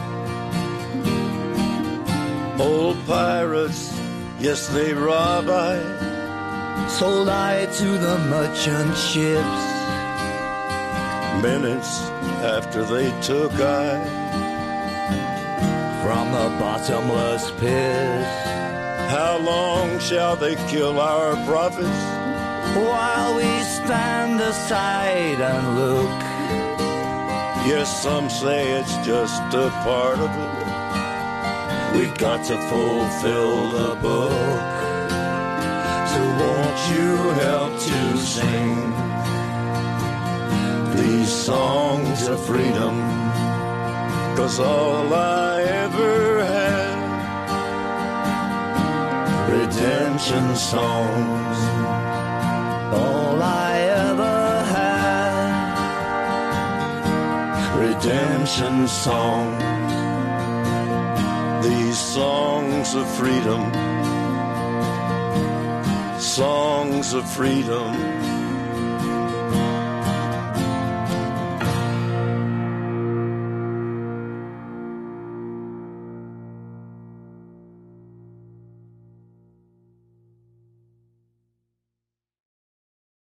Old pirates, yes they rob I, sold I to the merchant ships. Minutes after they took I from the bottomless pit. How long shall they kill our prophets while we stand aside and look? Yes, some say it's just a part of it. We've got to fulfill the book. So won't you help to sing these songs of freedom? 'Cause all I ever had, redemption songs. All I ever had, redemption songs. These songs of freedom, songs of freedom.